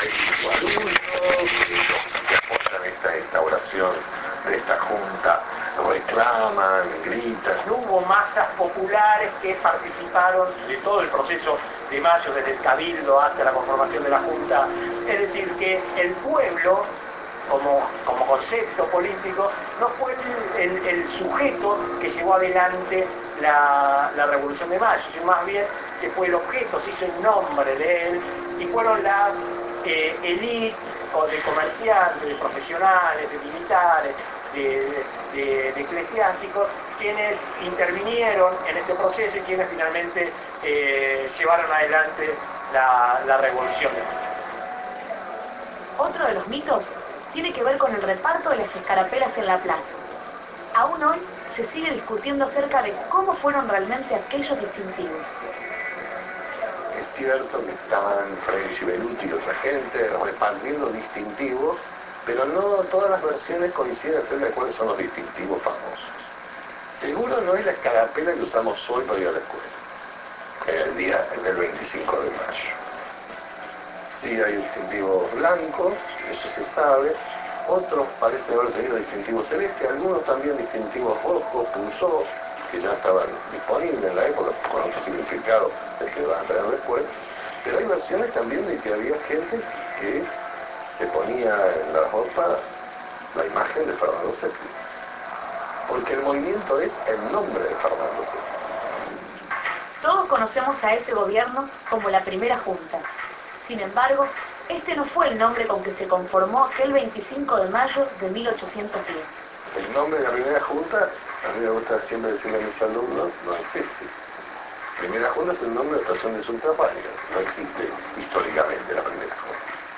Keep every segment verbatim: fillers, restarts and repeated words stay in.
espíritu adulto, los que apoyan esta instauración de esta junta reclaman, gritan. No hubo masas populares que participaron de todo el proceso de mayo, desde el cabildo hasta la conformación de la junta. Es decir, que el pueblo, como, como concepto político, no fue el, el, el sujeto que llevó adelante la, la Revolución de Mayo, sino más bien que fue el objeto, se hizo el nombre de él, y fueron las eh, élites de comerciantes, de profesionales, de militares, de, de, de eclesiásticos, quienes intervinieron en este proceso y quienes finalmente eh, llevaron adelante la, la Revolución de Mayo. Otro de los mitos tiene que ver con el reparto de las escarapelas en la plaza. Aún hoy se sigue discutiendo acerca de cómo fueron realmente aquellos distintivos. Es cierto que estaban French, Beluti y otra gente repartiendo distintivos, pero no todas las versiones coinciden acerca de cuáles son los distintivos famosos. Seguro no es la escarapela que usamos hoy para ir a la escuela, en el día del veinticinco de mayo. Sí hay distintivos blancos, eso se sabe. Otros parecen haber tenido distintivos celestes, algunos también distintivos rojos, pulsó, que ya estaban disponibles en la época, con otro significado del que van a traer después. Pero hay versiones también de que había gente que se ponía en la ropa la imagen de Fernando séptimo. Porque el movimiento es el nombre de Fernando séptimo. Todos conocemos a ese gobierno como la Primera Junta. Sin embargo, este no fue el nombre con que se conformó aquel veinticinco de mayo de mil ochocientos diez. El nombre de la Primera Junta, a mí me gusta siempre decirle a mis alumnos, no es ese. Primera Junta es el nombre de estación de Sultapalio, no existe históricamente la Primera Junta.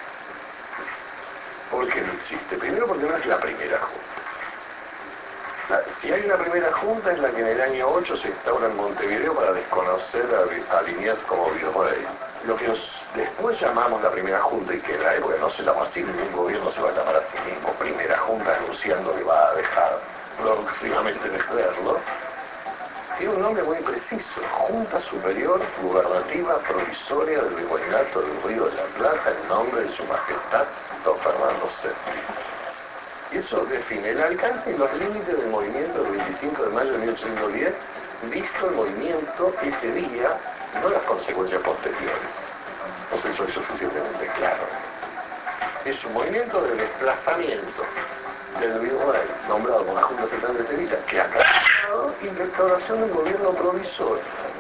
¿Por qué no existe? Primero porque no es la Primera Junta. La, si hay una Primera Junta es la que en el año ocho se instaura en Montevideo para desconocer a, a Liniers como virrey. Lo que nos, después llamamos la Primera Junta, y que en la época no se llamó así, ningún gobierno se va a llamar a sí mismo Primera Junta anunciando que va a dejar próximamente de hacerlo, tiene un nombre muy preciso: Junta Superior Gubernativa Provisoria del Virreinato del Río de la Plata, en nombre de su majestad don Fernando séptimo. Y eso define el alcance y los límites del movimiento del veinticinco de mayo de mil ochocientos diez, visto el movimiento ese día, no las consecuencias posteriores. No sé si soy suficientemente claro. Es un movimiento de desplazamiento del virrey, nombrado por la Junta Central de Sevilla, que ha cambiado, y la instauración de un gobierno provisorio.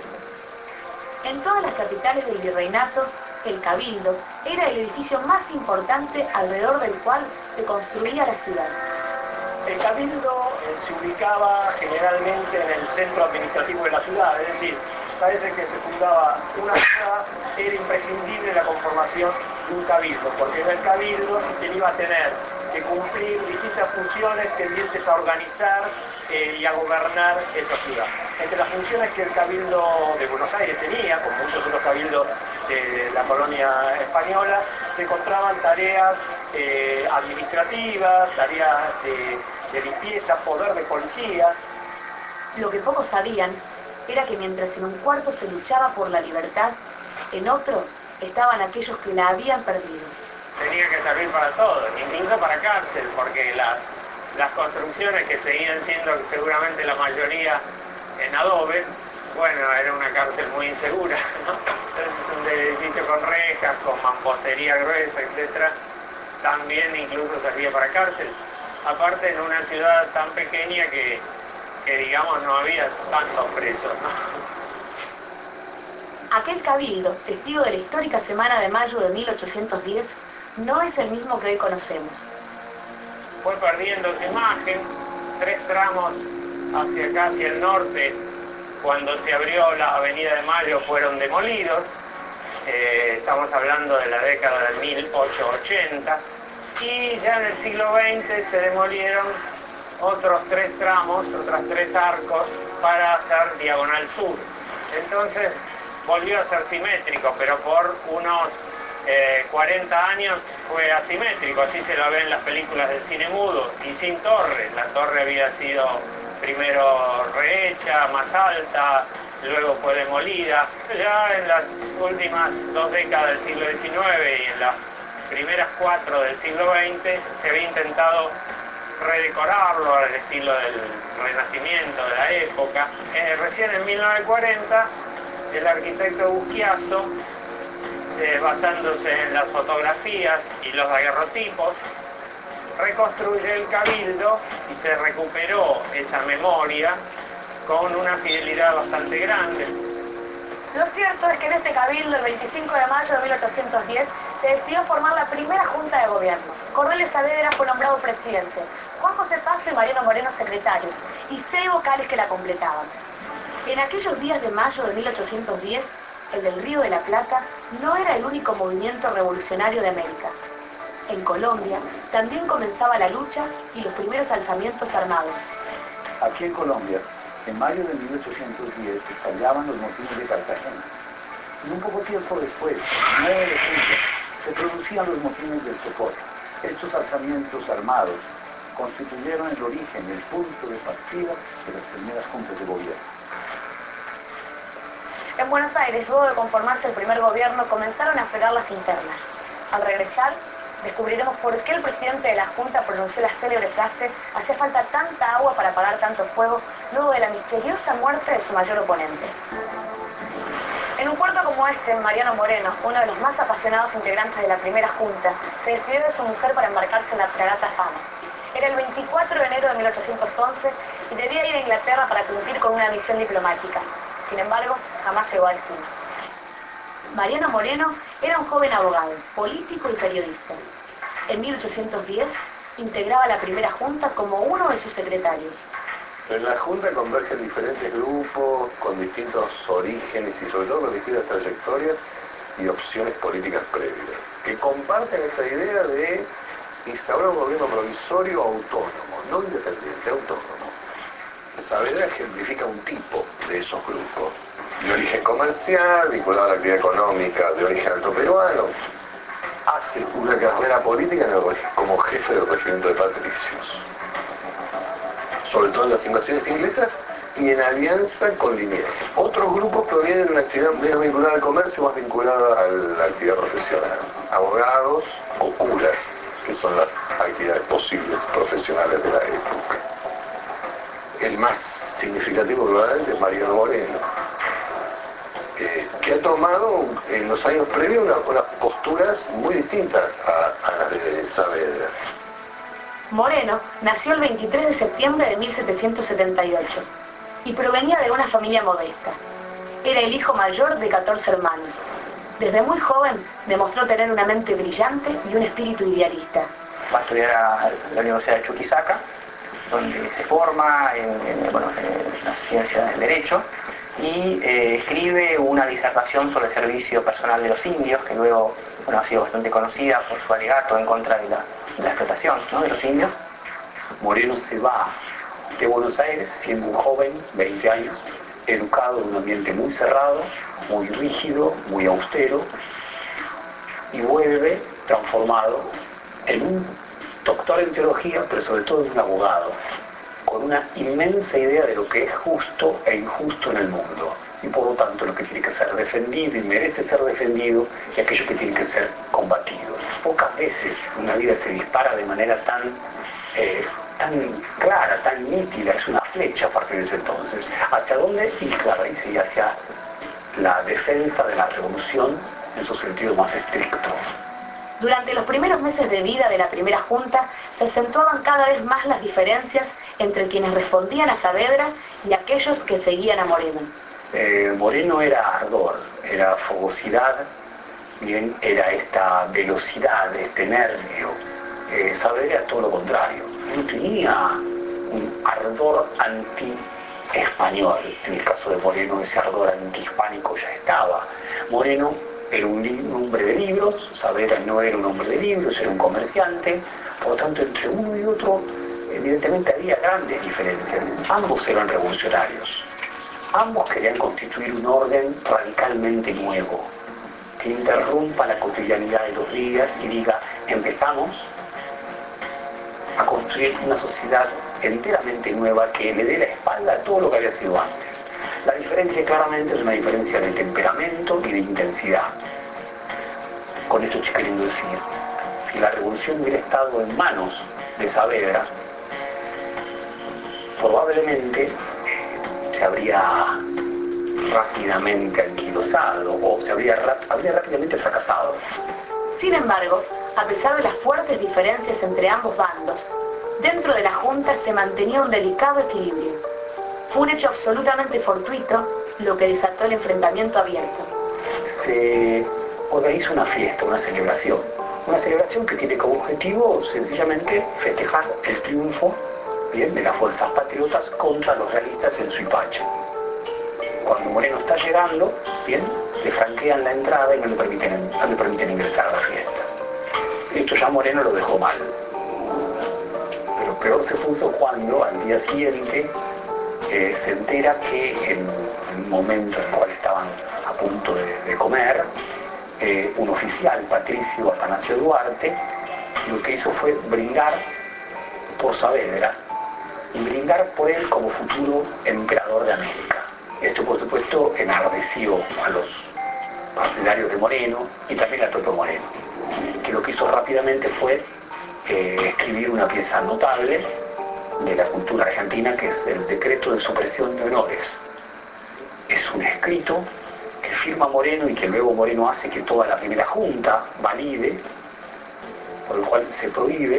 En todas las capitales del virreinato, el Cabildo era el edificio más importante alrededor del cual se construía la ciudad. El Cabildo eh, se ubicaba generalmente en el centro administrativo de la ciudad, es decir, parece que se fundaba una ciudad, era imprescindible la conformación de un cabildo, porque en el cabildo se iba a tener que cumplir distintas funciones tendientes a organizar eh, y a gobernar esa ciudad. Entre las funciones que el Cabildo de Buenos Aires tenía, como muchos otros cabildos de la colonia española, se encontraban tareas eh, administrativas, tareas de, de limpieza, poder de policía. Lo que pocos sabían era que mientras en un cuarto se luchaba por la libertad, en otro estaban aquellos que la habían perdido. Tenía que servir para todo, incluso para cárcel, porque las, las construcciones que seguían siendo seguramente la mayoría en adobe, bueno, era una cárcel muy insegura, ¿no? Un edificio con rejas, con mampostería gruesa, etcétera, también incluso servía para cárcel. Aparte, en una ciudad tan pequeña que, que digamos, no había tantos presos, ¿no? Aquel cabildo, testigo de la histórica Semana de Mayo de mil ochocientos diez, no es el mismo que hoy conocemos. Fue perdiendo su imagen, tres tramos hacia acá, hacia el norte, cuando se abrió la Avenida de Mayo, fueron demolidos. Eh, estamos hablando de la década de mil ochocientos ochenta, y ya en el siglo veinte se demolieron otros tres tramos, otras tres arcos, para hacer diagonal sur. Entonces volvió a ser simétrico, pero por unos eh, cuarenta años fue asimétrico, así se lo ve en las películas del cine mudo, y sin torre. La torre había sido primero rehecha, más alta, luego fue demolida. Ya en las últimas dos décadas del siglo diecinueve y en la primeras cuatro del siglo veinte se había intentado redecorarlo al estilo del Renacimiento de la época. Eh, recién en mil novecientos cuarenta, el arquitecto Busquiazo, eh, basándose en las fotografías y los daguerrotipos, reconstruye el cabildo y se recuperó esa memoria con una fidelidad bastante grande. Lo cierto es que en este cabildo, el veinticinco de mayo de mil ochocientos diez, se decidió formar la primera junta de gobierno. Cornelio Saavedra fue nombrado presidente, Juan José Paso y Mariano Moreno secretarios, y seis vocales que la completaban. En aquellos días de mayo de mil ochocientos diez, el del Río de la Plata no era el único movimiento revolucionario de América. En Colombia también comenzaba la lucha y los primeros alzamientos armados. Aquí en Colombia, en mayo de mil ochocientos diez, estallaban los motines de Cartagena. Y un poco tiempo después, el nueve de junio, se producían los motines del Socorro. Estos alzamientos armados constituyeron el origen, el punto de partida de las primeras juntas de gobierno. En Buenos Aires, luego de conformarse el primer gobierno, comenzaron a aflorar las internas. Al regresar, descubriremos por qué el presidente de la Junta pronunció la célebre frase «Hacía falta tanta agua para apagar tanto fuego», luego de la misteriosa muerte de su mayor oponente. En un puerto como este, Mariano Moreno, uno de los más apasionados integrantes de la primera Junta, se despidió de su mujer para embarcarse en la fragata Fama. Era el veinticuatro de enero de mil ochocientos once y debía ir a Inglaterra para cumplir con una misión diplomática. Sin embargo, jamás llegó al fin. Mariano Moreno era un joven abogado, político y periodista. En mil ochocientos diez integraba la primera Junta como uno de sus secretarios. En la Junta convergen diferentes grupos con distintos orígenes y sobre todo con distintas trayectorias y opciones políticas previas, que comparten esta idea de instaurar un gobierno provisorio autónomo, no independiente, autónomo. Saavedra ejemplifica un tipo de esos grupos, de origen comercial, vinculado a la actividad económica, de origen alto peruano. Hace una carrera política en el, como jefe del regimiento de patricios, sobre todo en las invasiones inglesas y en alianza con Liniers. Otros grupos provienen de una actividad menos vinculada al comercio, más vinculada a la actividad profesional. Abogados o curas, que son las actividades posibles profesionales de la época. El más significativo probablemente es Mariano Moreno, eh, que ha tomado en los años previos unas una posturas muy distintas a, a las de Saavedra. Moreno nació el veintitrés de septiembre de mil setecientos setenta y ocho y provenía de una familia modesta. Era el hijo mayor de catorce hermanos. Desde muy joven demostró tener una mente brillante y un espíritu idealista. Va a estudiar a la Universidad de Chuquisaca, donde se forma en, en, bueno, en la ciencia del derecho y eh, escribe una disertación sobre el servicio personal de los indios, que luego bueno, ha sido bastante conocida por su alegato en contra de la, de la explotación, ¿no?, de los indios. Moreno se va de Buenos Aires siendo un joven, veinte años, educado en un ambiente muy cerrado, muy rígido, muy austero, y vuelve transformado en un doctor en teología, pero sobre todo en un abogado, con una inmensa idea de lo que es justo e injusto en el mundo, y por lo tanto lo que tiene que ser defendido y merece ser defendido, y aquello que tiene que ser combatido. Pocas veces una vida se dispara de manera tan, eh, tan clara, tan nítida, es una flecha a partir de ese entonces. ¿Hacia dónde? Y claro, ahí sí, hacia la defensa de la revolución en su sentido más estricto. Durante los primeros meses de vida de la primera Junta, se acentuaban cada vez más las diferencias entre quienes respondían a Saavedra y aquellos que seguían a Moreno. Eh, Moreno era ardor, era fogosidad, bien, era esta velocidad, este nervio. Eh, Saavedra era todo lo contrario. No tenía un ardor anti-español. En el caso de Moreno, ese ardor anti-hispánico ya estaba. Moreno era un hombre de libros, Saavedra no era un hombre de libros, era un comerciante, por lo tanto entre uno y otro evidentemente había grandes diferencias. Ambos eran revolucionarios, ambos querían constituir un orden radicalmente nuevo, que interrumpa la cotidianidad de los días y diga, empezamos a construir una sociedad enteramente nueva que le dé la espalda a todo lo que había sido antes. La diferencia claramente es una diferencia de temperamento y de intensidad. Con esto estoy queriendo decir si la revolución hubiera estado en manos de Saavedra, probablemente se habría rápidamente anquilosado o se habría, habría rápidamente fracasado. Sin embargo, a pesar de las fuertes diferencias entre ambos bandos, dentro de la Junta se mantenía un delicado equilibrio. Fue un hecho absolutamente fortuito lo que desató el enfrentamiento abierto. Se organiza una fiesta, una celebración. Una celebración que tiene como objetivo sencillamente festejar el triunfo, bien, de las fuerzas patriotas contra los realistas en Suipacha. Cuando Moreno está llegando, bien, le franquean la entrada y no le permiten, no le permiten ingresar a la fiesta. Esto ya Moreno lo dejó mal. Pero peor se puso cuando al día siguiente eh, se entera que en el momento en el cual estaban a punto de, de comer, eh, un oficial, Patricio Atanasio Duarte, lo que hizo fue brindar por Saavedra y brindar por él como futuro emperador de América. Esto, por supuesto, enardeció a los partidarios de Moreno y también al propio Moreno, que lo que hizo rápidamente fue eh, escribir una pieza notable de la cultura argentina, que es el Decreto de Supresión de Honores. Es un escrito que firma Moreno y que luego Moreno hace que toda la primera junta valide, por lo cual se prohíbe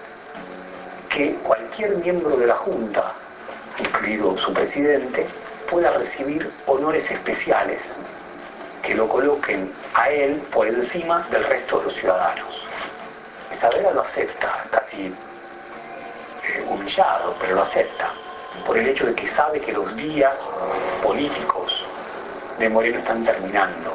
que cualquier miembro de la junta, incluido su presidente, pueda recibir honores especiales que lo coloquen a él por encima del resto de los ciudadanos. Saavedra lo acepta, casi eh, humillado, pero lo acepta, por el hecho de que sabe que los días políticos de Moreno están terminando.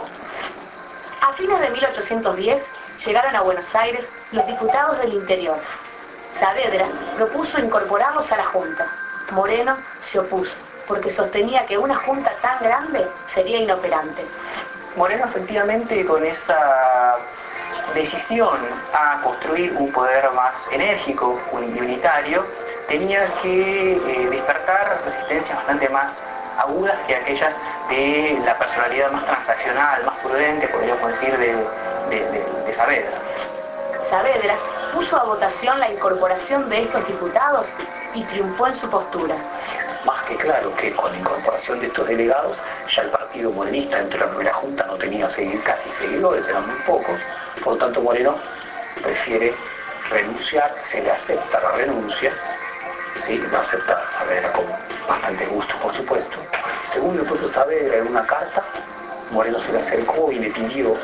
A fines de mil ochocientos diez llegaron a Buenos Aires los diputados del interior. Saavedra propuso incorporarlos a la Junta. Moreno se opuso, porque sostenía que una junta tan grande sería inoperante. Moreno, efectivamente, con esa decisión a construir un poder más enérgico y unitario, tenía que eh, despertar resistencias bastante más agudas que aquellas de la personalidad más transaccional, más prudente, podríamos decir, de, de, de, de Saavedra. Saavedra puso a votación la incorporación de estos diputados y triunfó en su postura. Más que claro que con la incorporación de estos delegados, ya el partido morenista dentro de la primera junta no tenía seguir, casi seguidores, eran muy pocos. Por lo tanto, Moreno prefiere renunciar, se le acepta la renuncia, sí, lo acepta Saavedra con bastante gusto, por supuesto. Según el propio Saavedra, en una carta, Moreno se le acercó y le pidió,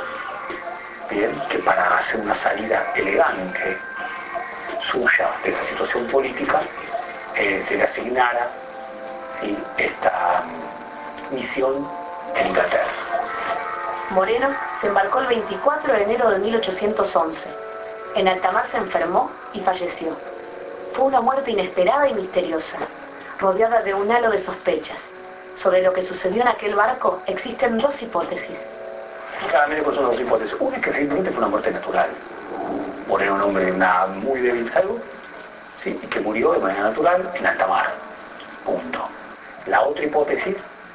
bien, que para hacer una salida elegante suya de esa situación política, eh, se le asignara, sí, esta misión en Inglaterra. Moreno se embarcó el veinticuatro de enero de mil ochocientos once. En alta mar se enfermó y falleció. Fue una muerte inesperada y misteriosa, rodeada de un halo de sospechas. Sobre lo que sucedió en aquel barco existen dos hipótesis. Claramente son dos hipótesis. Una es que simplemente fue una muerte natural. Moreno, un hombre de una muy débil salud, ¿sí?, y que murió de manera natural en alta mar. Punto. La otra hipótesis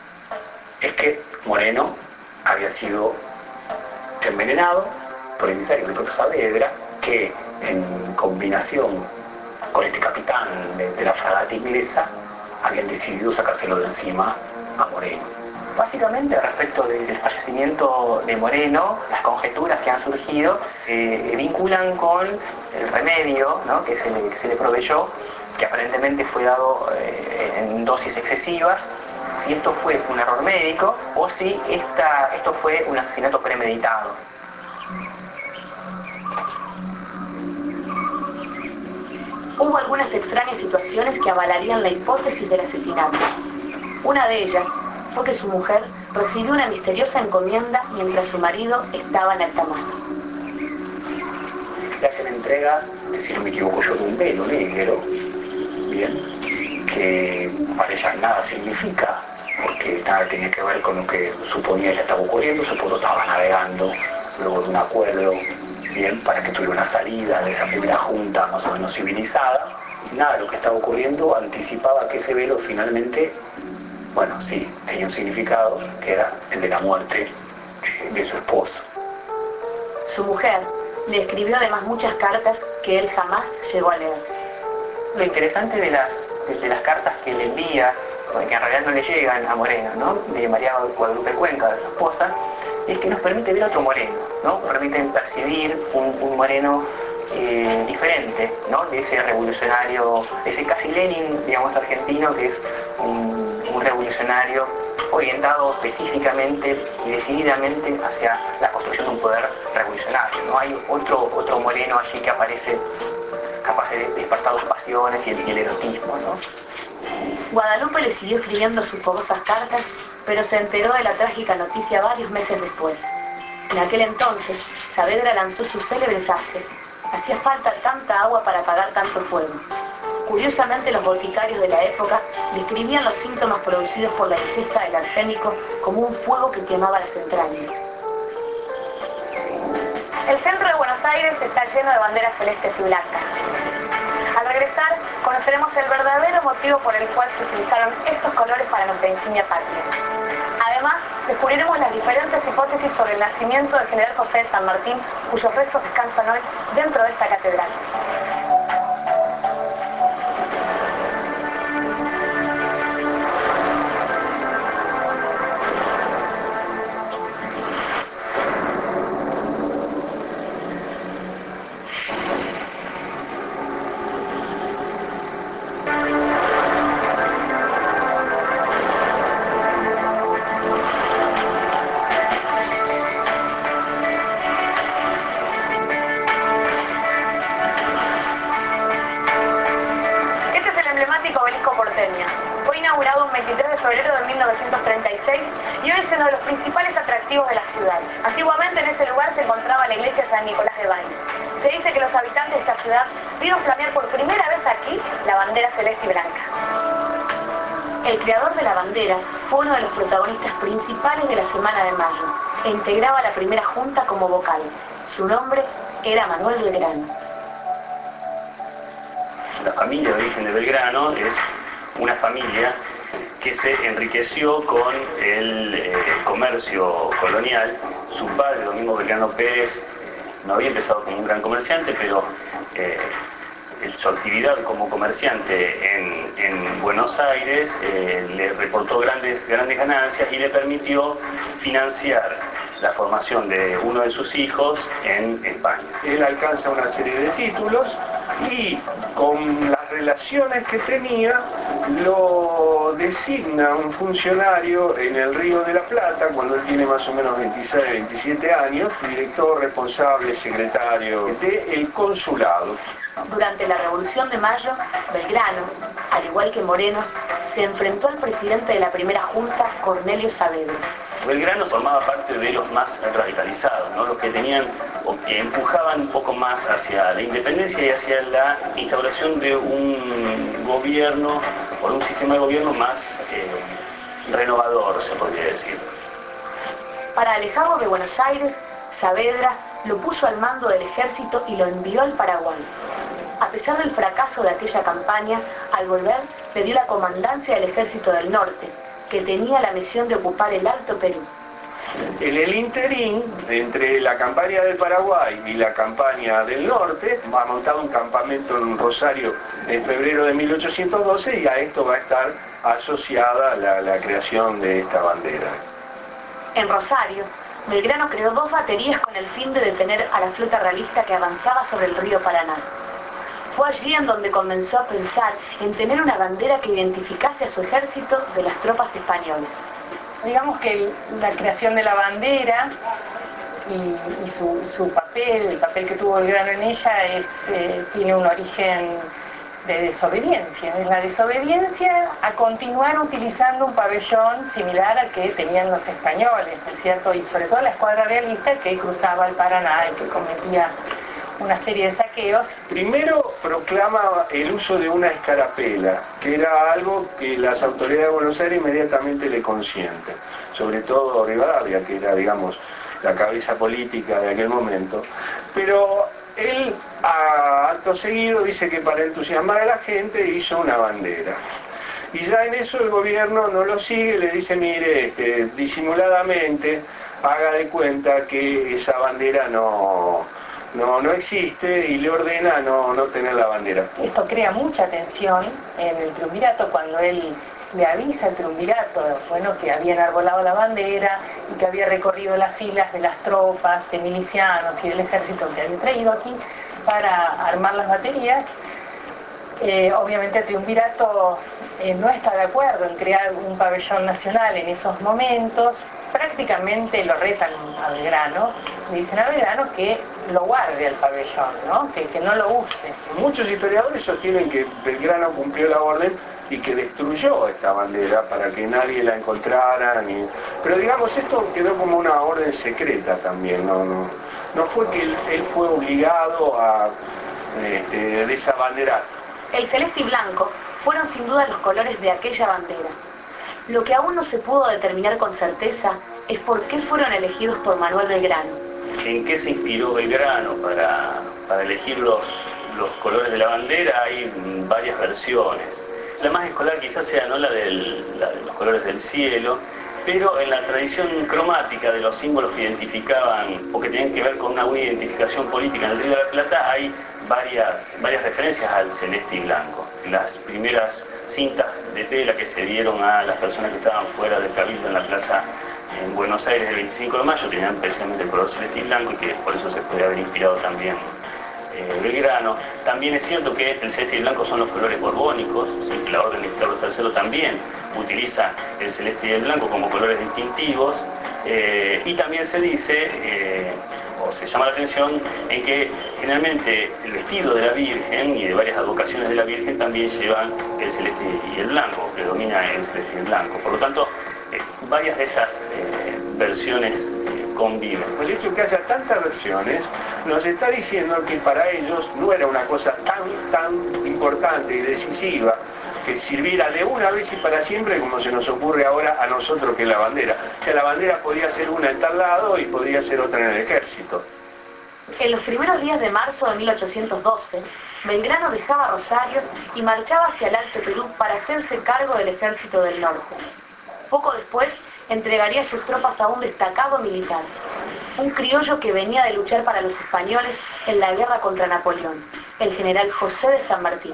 es que Moreno había sido envenenado por emisarios del propio Saavedra, que en combinación con este capitán de, de la fragata inglesa habían decidido sacárselo de encima a Moreno. Básicamente, respecto del fallecimiento de Moreno, las conjeturas que han surgido se eh, vinculan con el remedio, ¿no?, que, se le, que se le proveyó, que aparentemente fue dado eh, en dosis excesivas, si esto fue un error médico o si esta, esto fue un asesinato premeditado. Hubo algunas extrañas situaciones que avalarían la hipótesis del asesinato. Una de ellas fue que su mujer recibió una misteriosa encomienda mientras su marido estaba en alta mar. Le hacen entrega, si no me equivoco yo, de un velo negro, bien, que para ella nada significa, porque nada tenía que ver con lo que suponía que estaba ocurriendo. Su esposo estaba navegando luego de un acuerdo, bien, para que tuviera una salida de esa primera junta más o menos civilizada. Nada de lo que estaba ocurriendo anticipaba que ese velo finalmente, bueno, sí, tenía un significado, que era el de la muerte de su esposo. Su mujer le escribió además muchas cartas que él jamás llegó a leer. Lo interesante de las, de las cartas que le envía, que en realidad no le llegan a Moreno, ¿no?, de María Guadalupe Cuenca, de su esposa, es que nos permite ver otro Moreno, ¿no? Permiten percibir un, un Moreno eh, diferente, ¿no?, de ese revolucionario, ese casi Lenin, digamos, argentino, que es un, un revolucionario orientado específicamente y decididamente hacia la construcción de un poder revolucionario, ¿no? Hay otro, otro Moreno allí que aparece capaz de despertar las pasiones y el, y el erotismo, ¿no? Guadalupe le siguió escribiendo sus fogosas cartas, pero se enteró de la trágica noticia varios meses después. En aquel entonces, Saavedra lanzó su célebre frase: hacía falta tanta agua para apagar tanto fuego. Curiosamente, los boticarios de la época describían los síntomas producidos por la ingesta del arsénico como un fuego que quemaba las entrañas. El centro de Buenos Aires está lleno de banderas celestes y blancas. Al regresar, conoceremos el verdadero motivo por el cual se utilizaron estos colores para nuestra insignia patria. Además, descubriremos las diferentes hipótesis sobre el nacimiento del general José de San Martín, cuyos restos descansan hoy dentro de esta catedral. Fue inaugurado un veintitrés de febrero de mil novecientos treinta y seis y hoy es uno de los principales atractivos de la ciudad. Antiguamente en ese lugar se encontraba la iglesia San Nicolás de Bari. Se dice que los habitantes de esta ciudad vieron flamear por primera vez aquí la bandera celeste y blanca. El creador de la bandera fue uno de los protagonistas principales de la Semana de Mayo e integraba la primera junta como vocal. Su nombre era Manuel Belgrano. La familia de origen de Belgrano es una familia que se enriqueció con el eh, comercio colonial. Su padre, Domingo Belgrano Pérez, no había empezado como un gran comerciante, pero eh, su actividad como comerciante en, en Buenos Aires eh, le reportó grandes, grandes ganancias y le permitió financiar la formación de uno de sus hijos en España. Él alcanza una serie de títulos y con las relaciones que tenía lo designa un funcionario en el Río de la Plata cuando él tiene más o menos veintiséis, veintisiete años, director, responsable, secretario del consulado. Durante la Revolución de Mayo, Belgrano, al igual que Moreno, se enfrentó al presidente de la primera junta, Cornelio Saavedra. Belgrano formaba parte de los más radicalizados, ¿no?, los que tenían o que empujaban un poco más hacia la independencia y hacia la instauración de un gobierno, o un sistema de gobierno más eh, renovador, se podría decir. Para alejarlo de Buenos Aires, Saavedra lo puso al mando del ejército y lo envió al Paraguay. A pesar del fracaso de aquella campaña, al volver le dio la comandancia del Ejército del Norte, que tenía la misión de ocupar el Alto Perú. En el interín, entre la campaña del Paraguay y la campaña del norte, va a montar un campamento en Rosario en febrero de mil ochocientos doce y a esto va a estar asociada la, la creación de esta bandera. En Rosario, Belgrano creó dos baterías con el fin de detener a la flota realista que avanzaba sobre el río Paraná. Fue allí en donde comenzó a pensar en tener una bandera que identificase a su ejército de las tropas españolas. Digamos que el, la creación de la bandera y, y su, su papel, el papel que tuvo Belgrano en ella, es, eh, tiene un origen de desobediencia. Es la desobediencia a continuar utilizando un pabellón similar al que tenían los españoles, ¿no es cierto? Y sobre todo la escuadra realista que cruzaba el Paraná y que cometía una serie de saqueos. Primero proclama el uso de una escarapela, que era algo que las autoridades de Buenos Aires inmediatamente le consienten, sobre todo Rivadavia, que era, digamos, la cabeza política de aquel momento. Pero él, a acto seguido, dice que para entusiasmar a la gente hizo una bandera. Y ya en eso el gobierno no lo sigue, le dice, mire, este, disimuladamente, haga de cuenta que esa bandera no... no, no existe y le ordena no, no tener la bandera. Esto crea mucha tensión en el triunvirato cuando él le avisa al triunvirato, bueno, que había enarbolado la bandera y que había recorrido las filas de las tropas, de milicianos y del ejército que había traído aquí para armar las baterías. Eh, obviamente el triunvirato eh, no está de acuerdo en crear un pabellón nacional en esos momentos, prácticamente lo retan a Belgrano, le dicen a Belgrano que lo guarde al pabellón, ¿no? Que, que no lo use. Muchos historiadores sostienen que Belgrano cumplió la orden y que destruyó esta bandera para que nadie la encontrara, ni... pero digamos esto quedó como una orden secreta también, no, no, no fue que él, él fue obligado a este, desabanderar. El celeste y blanco fueron sin duda los colores de aquella bandera. Lo que aún no se pudo determinar con certeza es por qué fueron elegidos por Manuel Belgrano. ¿En qué se inspiró Belgrano para, para elegir los, los colores de la bandera? Hay varias versiones. La más escolar quizás sea no la, del, la de los colores del cielo, pero en la tradición cromática de los símbolos que identificaban o que tenían que ver con una buena identificación política en el Río de la Plata, hay varias, varias referencias al celeste y blanco. Las primeras cintas de tela que se dieron a las personas que estaban fuera del Cabildo en la plaza en Buenos Aires el veinticinco de mayo tenían precisamente el color celeste y blanco, y que por eso se puede haber inspirado también eh, Belgrano. También es cierto que el celeste y el blanco son los colores borbónicos, ¿sí? La orden de Carlos tercero también utiliza el celeste y el blanco como colores distintivos, eh, y también se dice, eh, o se llama la atención, en que generalmente el vestido de la Virgen y de varias advocaciones de la Virgen también llevan el celeste y el blanco, predomina el celeste y el blanco. Por lo tanto, eh, varias de esas eh, versiones eh, conviven. El hecho de que haya tantas versiones nos está diciendo que para ellos no era una cosa tan, tan importante y decisiva que sirviera de una vez y para siempre como se nos ocurre ahora a nosotros que es la bandera. Que la bandera podía ser una en tal lado y podría ser otra en el ejército. En los primeros días de marzo de mil ochocientos doce, Belgrano dejaba Rosario y marchaba hacia el Alto Perú para hacerse cargo del ejército del norte. Poco después, entregaría sus tropas a un destacado militar, un criollo que venía de luchar para los españoles en la guerra contra Napoleón, el general José de San Martín.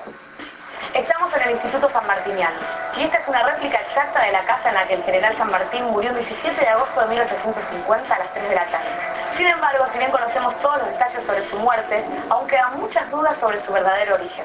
Estamos en el Instituto San Martiniano, y esta es una réplica exacta de la casa en la que el general San Martín murió el diecisiete de agosto de mil ochocientos cincuenta a las tres de la tarde. Sin embargo, si bien conocemos todos los detalles sobre su muerte, aún quedan muchas dudas sobre su verdadero origen.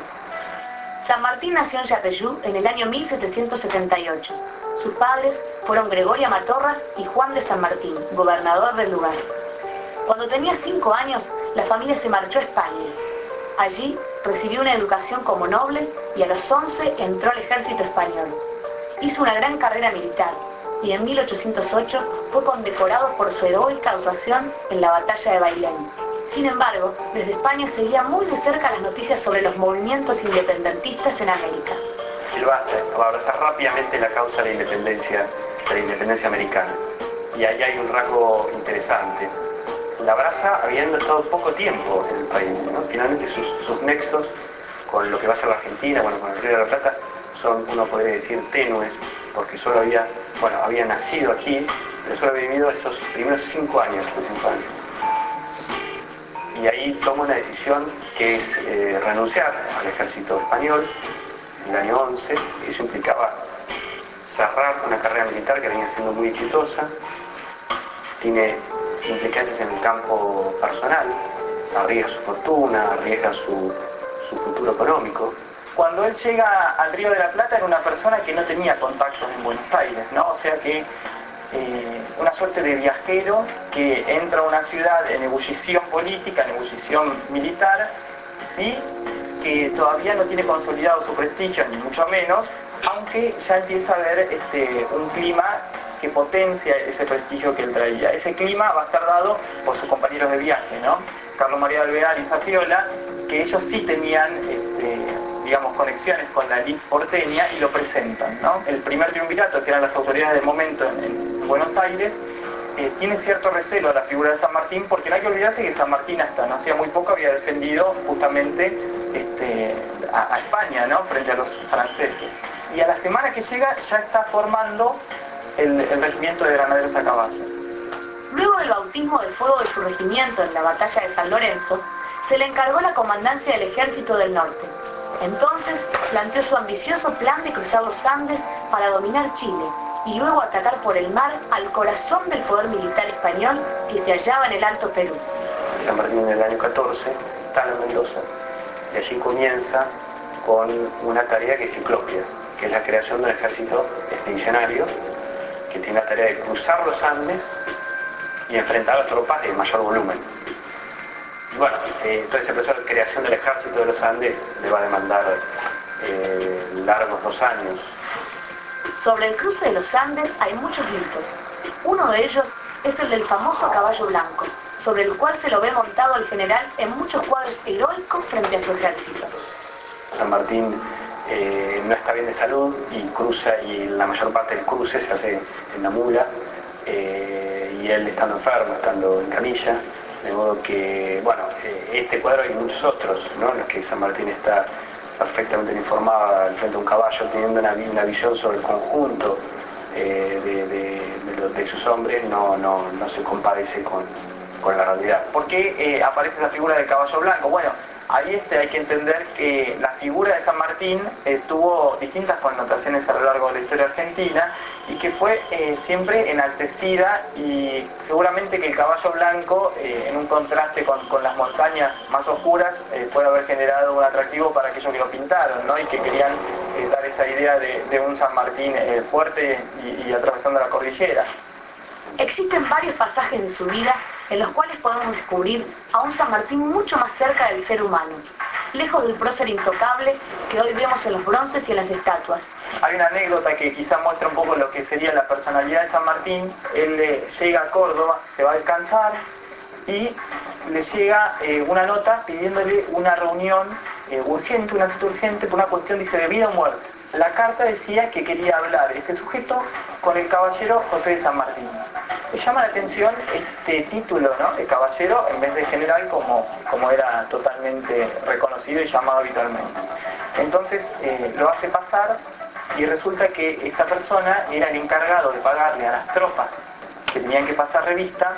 San Martín nació en Yapeyú en el año mil setecientos setenta y ocho. Sus padres fueron Gregoria Matorras y Juan de San Martín, gobernador del lugar. Cuando tenía cinco años, la familia se marchó a España. Allí recibió una educación como noble y a los once entró al ejército español. Hizo una gran carrera militar y en mil ochocientos ocho fue condecorado por su heroica actuación en la batalla de Bailén. Sin embargo, desde España seguía muy de cerca las noticias sobre los movimientos independentistas en América. Él va a abrazar rápidamente la causa de la independencia, de la independencia americana. Y ahí hay un rasgo interesante. La abraza habiendo estado poco tiempo en el país, ¿no? Finalmente sus, sus nexos con lo que va a ser la Argentina, bueno, con el Río de la Plata, son, uno podría decir, tenues, porque solo había, bueno, había nacido aquí, pero solo había vivido esos primeros cinco años de su infancia. Y ahí toma una decisión que es eh, renunciar al ejército español en el año once, y eso implicaba cerrar una carrera militar que venía siendo muy exitosa. Tiene implicancias en el campo personal, arriesga su fortuna, arriesga su, su futuro económico. Cuando él llega al Río de la Plata era una persona que no tenía contactos en Buenos Aires, ¿no? O sea que eh, una suerte de viajero que entra a una ciudad en ebullición política, en ebullición militar, y que todavía no tiene consolidado su prestigio, ni mucho menos, aunque ya empieza a haber este, un clima que potencia ese prestigio que él traía. Ese clima va a estar dado por sus compañeros de viaje, ¿no? Carlos María de Alvear y Safiola, que ellos sí tenían, este, digamos, conexiones con la elite porteña y lo presentan, ¿no? El primer triunvirato, que eran las autoridades del momento en, en Buenos Aires, eh, tiene cierto recelo a la figura de San Martín, porque no hay que olvidarse que San Martín hasta no hacía muy poco había defendido justamente este, a, a España, ¿no? Frente a los franceses. Y a la semana que llega ya está formando el, el regimiento de granaderos a caballo. Luego del bautismo de fuego de su regimiento en la batalla de San Lorenzo, se le encargó la comandancia del Ejército del Norte. Entonces planteó su ambicioso plan de cruzar los Andes para dominar Chile y luego atacar por el mar al corazón del poder militar español que se hallaba en el Alto Perú. San Martín en el año catorce está en Mendoza y allí comienza con una tarea que es ciclopia, que es la creación de un ejército expedicionario que tiene la tarea de cruzar los Andes y enfrentar a tropas de mayor volumen. Y bueno, eh, todo ese proceso de creación del ejército de los Andes le va a demandar eh, largos dos años. Sobre el cruce de los Andes hay muchos mitos. Uno de ellos es el del famoso caballo blanco, sobre el cual se lo ve montado al general en muchos cuadros heroicos frente a su ejército. San Martín eh, no está bien de salud y cruza, y la mayor parte del cruce se hace en la mula, eh, y él estando enfermo, estando en camilla, de modo que, bueno, eh, este cuadro hay muchos otros, ¿no?, en los que San Martín está perfectamente informado al frente de un caballo, teniendo una, una visión sobre el conjunto eh, de, de, de, los, de sus hombres, no, no, no se compadece con, con la realidad. ¿Por qué eh, aparece la figura del caballo blanco? Bueno, ahí este hay que entender que la figura de San Martín eh, tuvo distintas connotaciones a lo largo de la historia argentina y que fue eh, siempre enaltecida, y seguramente que el caballo blanco, eh, en un contraste con, con las montañas más oscuras, eh, puede haber generado un atractivo para aquellos que lo pintaron, ¿no?, y que querían eh, dar esa idea de, de un San Martín eh, fuerte y, y atravesando la cordillera. Existen varios pasajes de su vida en los cuales podemos descubrir a un San Martín mucho más cerca del ser humano, lejos del prócer intocable que hoy vemos en los bronces y en las estatuas. Hay una anécdota que quizá muestra un poco lo que sería la personalidad de San Martín. Él eh, llega a Córdoba, se va a descansar y le llega eh, una nota pidiéndole una reunión eh, urgente, una cita urgente por una cuestión, dice, de vida o muerte. La carta decía que quería hablar este sujeto con el caballero José de San Martín. Me llama la atención este título, ¿no?, de caballero en vez de general, como, como era totalmente reconocido y llamado habitualmente. Entonces eh, lo hace pasar y resulta que esta persona era el encargado de pagarle a las tropas que tenían que pasar revista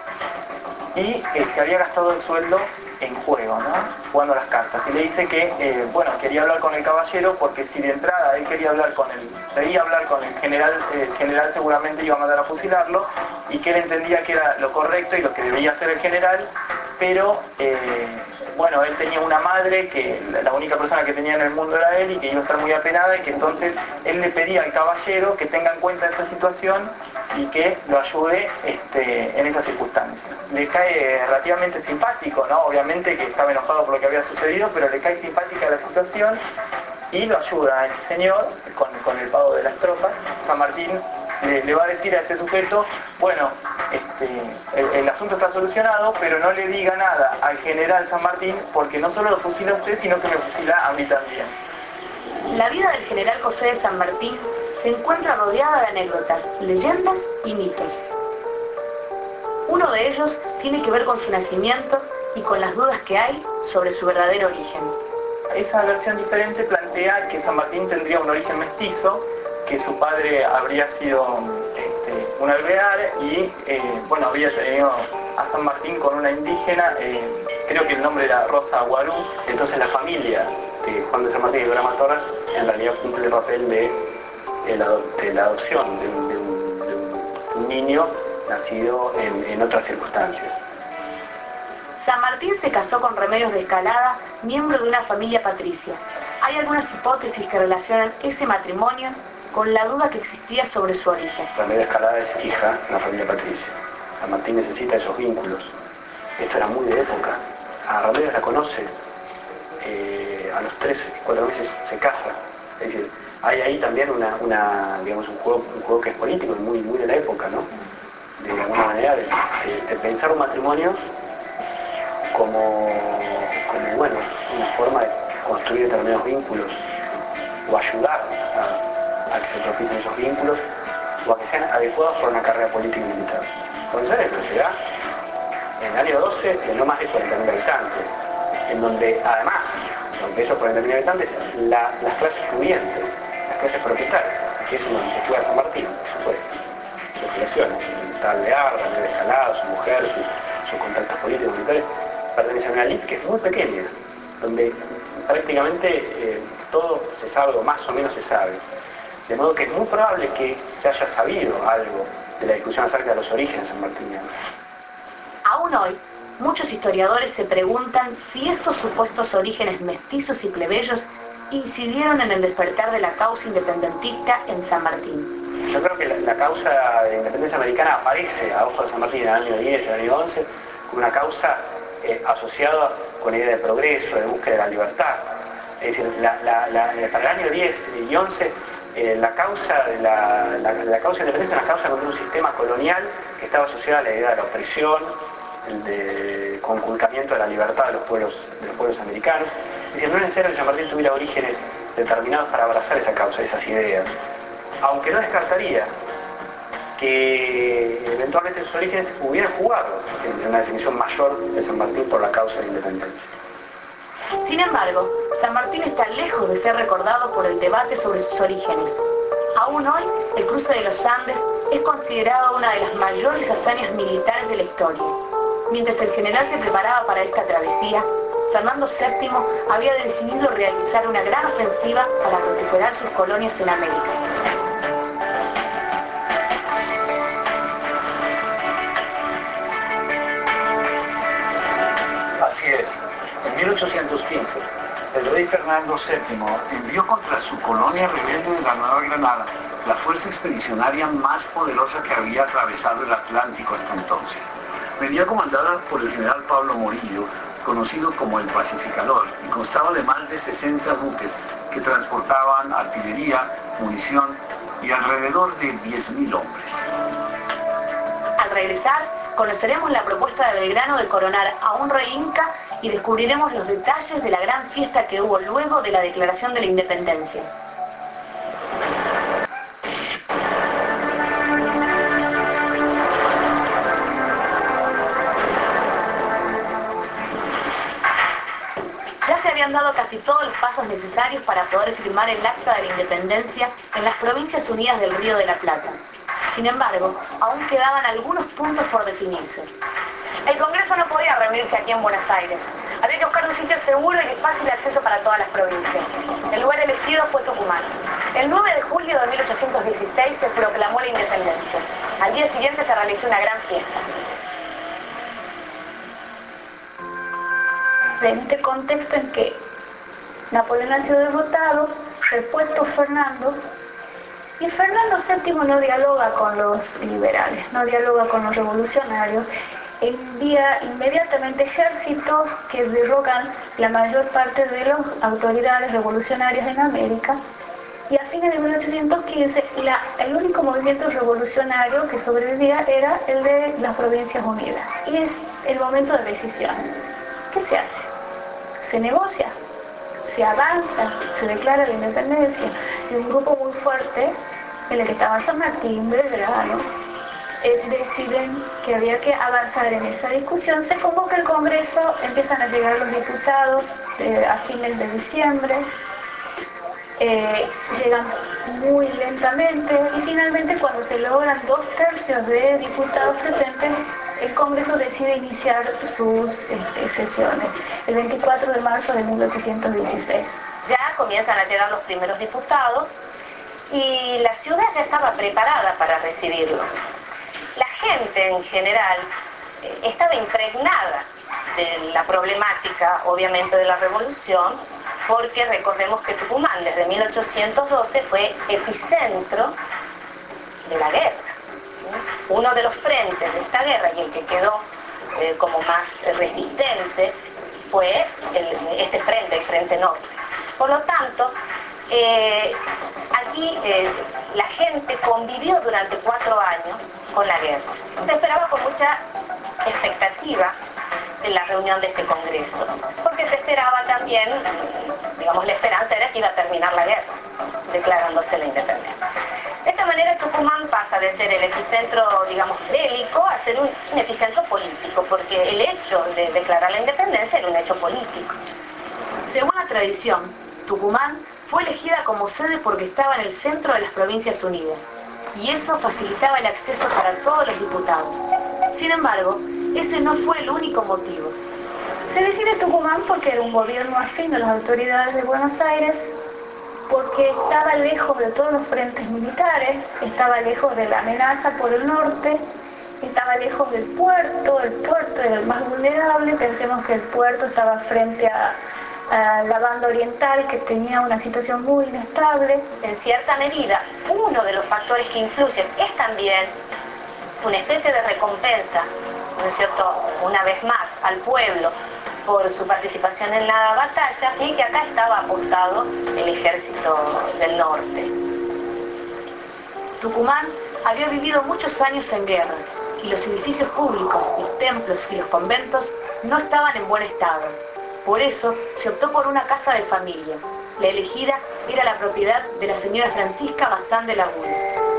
y eh, se había gastado el sueldo en juego, ¿no?, jugando las cartas. Y le dice que, eh, bueno, quería hablar con el caballero porque si de entrada él quería hablar con el, debía hablar con el general, eh, el general seguramente iba a mandar a fusilarlo, y que él entendía que era lo correcto y lo que debía hacer el general, pero, eh, bueno, él tenía una madre que la única persona que tenía en el mundo era él y que iba a estar muy apenada, y que entonces él le pedía al caballero que tenga en cuenta esta situación y que lo ayude este, en esas circunstancias. Le cae relativamente simpático, ¿no?, obviamente que estaba enojado por lo que había sucedido, pero le cae simpática la situación y lo ayuda a este señor con, con el pago de las tropas. San Martín le, le va a decir a este sujeto, bueno, este, el, el asunto está solucionado, pero no le diga nada al general San Martín, porque no solo lo fusila a usted, sino que me fusila a mí también. La vida del general José de San Martín se encuentra rodeada de anécdotas, leyendas y mitos. Uno de ellos tiene que ver con su nacimiento y con las dudas que hay sobre su verdadero origen. Esa versión diferente plantea que San Martín tendría un origen mestizo, que su padre habría sido este, un alvear y, eh, bueno, había tenido a San Martín con una indígena, eh, creo que el nombre era Rosa Guarú. Entonces la familia de Juan de San Martín y Dora Matorras en realidad cumple el papel de, de, la, de la adopción de un, de, un, de un niño nacido en, en otras circunstancias. San Martín se casó con Remedios de Escalada, miembro de una familia patricia. Hay algunas hipótesis que relacionan ese matrimonio con la duda que existía sobre su origen. Remedios de Escalada es hija de una familia patricia. San Martín necesita esos vínculos. Esto era muy de época. A Remedios la conoce. Eh, a los tres, cuatro meses se casa. Es decir, hay ahí también una, una digamos, un juego, un juego que es político y muy, muy de la época, ¿no? De alguna manera, de, de, de pensar un matrimonio como, como, bueno, una forma de construir determinados vínculos o ayudar a, a que se propicien esos vínculos o a que sean adecuados para una carrera política y militar. Comenzar en una ciudad, en el año doce, de no más de cuarenta mil habitantes, en donde además, de esos cuarenta mil habitantes, la, las clases pudientes, las clases propietarias, que es donde estudia San Martín, por supuesto. investigaciones. Está Lear, Daniel Escalada, su mujer, su, sus contactos políticos, militares, pertenecen a una elite que es muy pequeña, donde prácticamente eh, todo se sabe, o más o menos se sabe. De modo que es muy probable que se haya sabido algo de la discusión acerca de los orígenes sanmartinianos. Aún hoy, muchos historiadores se preguntan si estos supuestos orígenes mestizos y plebeyos incidieron en el despertar de la causa independentista en San Martín. Yo creo que la, la causa de independencia americana aparece a ojos de San Martín en el año diez y en el año once como una causa eh, asociada con la idea de progreso, de búsqueda de la libertad. Es decir, la, la, la, para el año diez y once eh, la causa de la, la, la causa de independencia es una causa contra un sistema colonial que estaba asociado a la idea de la opresión, el de conculcamiento de la libertad de los pueblos, de los pueblos americanos. Es decir, no es necesario que San Martín tuviera orígenes determinados para abrazar esa causa, esas ideas. Aunque no descartaría que eventualmente sus orígenes hubieran jugado en una definición mayor de San Martín por la causa de la independencia. Sin embargo, San Martín está lejos de ser recordado por el debate sobre sus orígenes. Aún hoy, el cruce de los Andes es considerado una de las mayores hazañas militares de la historia. Mientras el general se preparaba para esta travesía, Fernando séptimo había decidido realizar una gran ofensiva para recuperar sus colonias en América. Así es. En mil ochocientos quince, el rey Fernando séptimo envió contra su colonia rebelde de la Nueva Granada la fuerza expedicionaria más poderosa que había atravesado el Atlántico hasta entonces. Venía comandada por el general Pablo Morillo, conocido como el Pacificador, y constaba de más de sesenta buques que transportaban artillería, munición y alrededor de diez mil hombres. Al regresar, conoceremos la propuesta de Belgrano de coronar a un rey inca y descubriremos los detalles de la gran fiesta que hubo luego de la declaración de la independencia. Ya se habían dado casi todos los pasos necesarios para poder firmar el acta de la independencia en las Provincias Unidas del Río de la Plata. Sin embargo, aún quedaban algunos puntos por definirse. El Congreso no podía reunirse aquí en Buenos Aires. Había que buscar un sitio seguro y de fácil acceso para todas las provincias. El lugar elegido fue Tucumán. El nueve de julio de mil ochocientos dieciséis se proclamó la independencia. Al día siguiente se realizó una gran fiesta. En este contexto en que Napoleón ha sido derrotado, repuesto Fernando, y Fernando séptimo no dialoga con los liberales, no dialoga con los revolucionarios, envía inmediatamente ejércitos que derrocan la mayor parte de las autoridades revolucionarias en América, y a fines de mil ochocientos quince la, el único movimiento revolucionario que sobrevivía era el de las Provincias Unidas. Y es el momento de decisión. ¿Qué se hace? Se negocia, se avanza, se declara la independencia. Y un grupo muy fuerte, en el que estaba San Martín, Belgrano, eh, deciden que había que avanzar en esa discusión. Se convoca el Congreso, empiezan a llegar los diputados eh, a fines de diciembre, eh, llegan muy lentamente y finalmente cuando se logran dos tercios de diputados presentes, el Congreso decide iniciar sus este, sesiones, el veinticuatro de marzo de mil ochocientos dieciséis. Ya comienzan a llegar los primeros diputados y la ciudad ya estaba preparada para recibirlos. La gente en general eh, estaba impregnada de la problemática, obviamente, de la revolución, porque recordemos que Tucumán desde mil ochocientos doce fue epicentro de la guerra. Uno de los frentes de esta guerra, y el que quedó eh, como más resistente, fue el, este frente, el Frente Norte. Por lo tanto, eh, aquí eh, la gente convivió durante cuatro años con la guerra. Se esperaba con mucha expectativa en la reunión de este Congreso, porque se esperaba también, digamos, la esperanza era que iba a terminar la guerra, declarándose la independencia. De esta manera Tucumán pasa de ser el epicentro, digamos, bélico a ser un, un epicentro político, porque el hecho de declarar la independencia era un hecho político. Según la tradición, Tucumán fue elegida como sede porque estaba en el centro de las Provincias Unidas. y eso facilitaba el acceso para todos los diputados. Sin embargo, ese no fue el único motivo. Se decide Tucumán porque era un gobierno afín a las autoridades de Buenos Aires, porque estaba lejos de todos los frentes militares, estaba lejos de la amenaza por el norte, estaba lejos del puerto, el puerto era el más vulnerable. Pensemos que el puerto estaba frente a, a la banda oriental, que tenía una situación muy inestable. En cierta medida, uno de los factores que influyen es también una especie de recompensa, ¿no es cierto?, una vez más al pueblo por su participación en la batalla, y que acá estaba apostado el ejército del norte. Tucumán había vivido muchos años en guerra, y los edificios públicos, los templos y los conventos no estaban en buen estado. Por eso se optó por una casa de familia. La elegida era la propiedad de la señora Francisca Bazán de Laguna.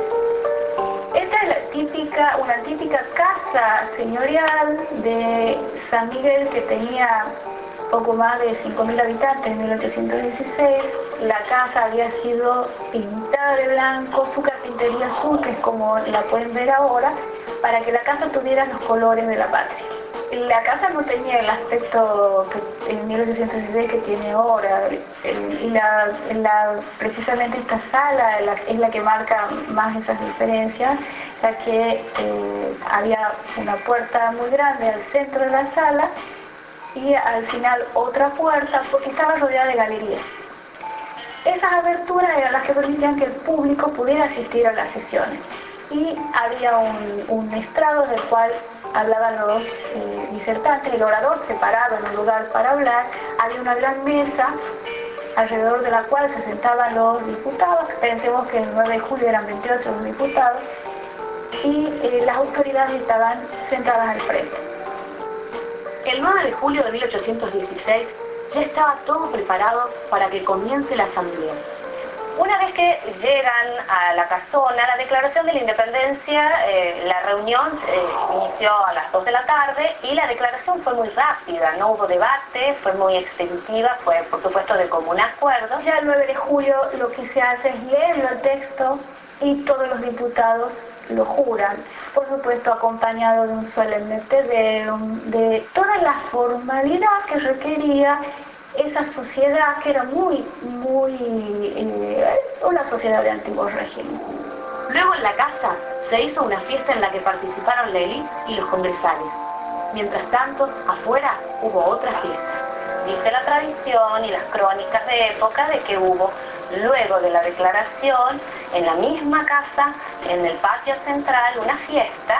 Esta es la típica, una típica casa señorial de San Miguel, que tenía poco más de cinco mil habitantes en mil ochocientos dieciséis. La casa había sido pintada de blanco, su carpintería azul, que es como la pueden ver ahora, para que la casa tuviera los colores de la patria. La casa no tenía el aspecto que en mil ochocientos dieciséis que tiene ahora, y la, la, precisamente esta sala es la, es la que marca más esas diferencias, ya que eh, había una puerta muy grande al centro de la sala y al final otra puerta, porque estaba rodeada de galerías. Esas aberturas eran las que permitían que el público pudiera asistir a las sesiones, y había un, un estrado del cual hablaban los eh, disertantes, el orador separado en un lugar para hablar. Había una gran mesa alrededor de la cual se sentaban los diputados. Pensemos que el nueve de julio eran veintiocho los diputados, y eh, las autoridades estaban sentadas al frente. El nueve de julio de mil ochocientos dieciséis ya estaba todo preparado para que comience la asamblea. Una vez que llegan a la casona, la declaración de la independencia, eh, la reunión eh, inició a las dos de la tarde, y la declaración fue muy rápida, no hubo debate, fue muy expeditiva, fue por supuesto de común acuerdo. Ya el nueve de julio lo que se hace es leer el texto, y todos los diputados lo juran, por supuesto acompañado de un solemne te deum, de toda la formalidad que requería esa sociedad, que era muy, muy, eh, una sociedad de antiguo régimen. Luego en la casa se hizo una fiesta en la que participaron la élite y los congresales. Mientras tanto, afuera hubo otra fiesta. Dice la tradición y las crónicas de época de que hubo, luego de la declaración, en la misma casa, en el patio central, una fiesta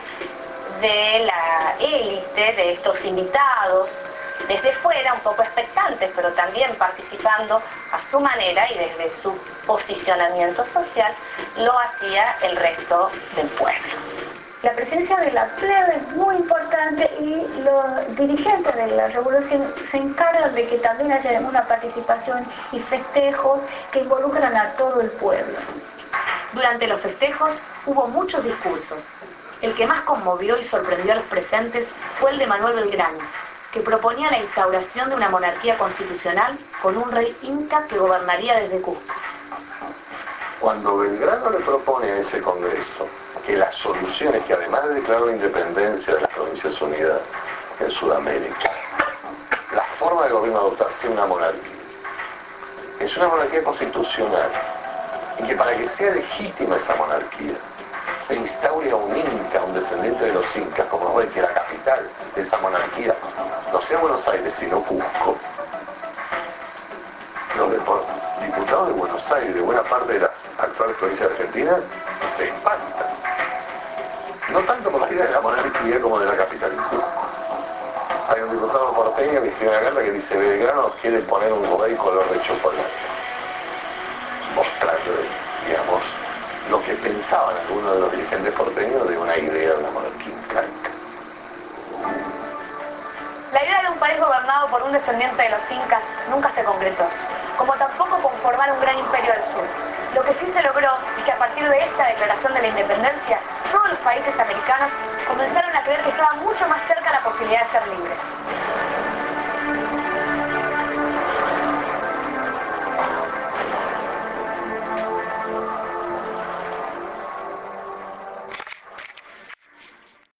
de la élite, de estos invitados, desde fuera, un poco expectantes, pero también participando a su manera y desde su posicionamiento social, lo hacía el resto del pueblo. La presencia de la plebe es muy importante, y los dirigentes de la revolución se encargan de que también haya una participación y festejos que involucran a todo el pueblo. Durante los festejos hubo muchos discursos. El que más conmovió y sorprendió a los presentes fue el de Manuel Belgrano, que proponía la instauración de una monarquía constitucional con un rey inca que gobernaría desde Cusco. Cuando Belgrano le propone a ese Congreso que las soluciones, que además de declarar la independencia de las Provincias Unidas en Sudamérica, la forma de gobierno adoptar sea una monarquía, es una monarquía constitucional, y que para que sea legítima esa monarquía se instaure a un inca, un descendiente de los incas, como rey, que la capital de esa monarquía no sea Buenos Aires, sino Cusco. Los diputados de Buenos Aires, de buena parte de las actuales provincias de Argentina, se espantan. No tanto por la idea de la monarquía como de la capital de Cusco. Hay un diputado porteño que escribe una carta que dice: Belgrano quiere poner un rey color de chocolate, mostrando, digamos, lo que pensaban algunos de los dirigentes porteños de una idea de una monarquía incaica. La idea de un país gobernado por un descendiente de los incas nunca se concretó, como tampoco conformar un gran imperio al sur. Lo que sí se logró es que a partir de esta declaración de la independencia, todos los países americanos comenzaron a creer que estaba mucho más cerca la posibilidad de ser libres.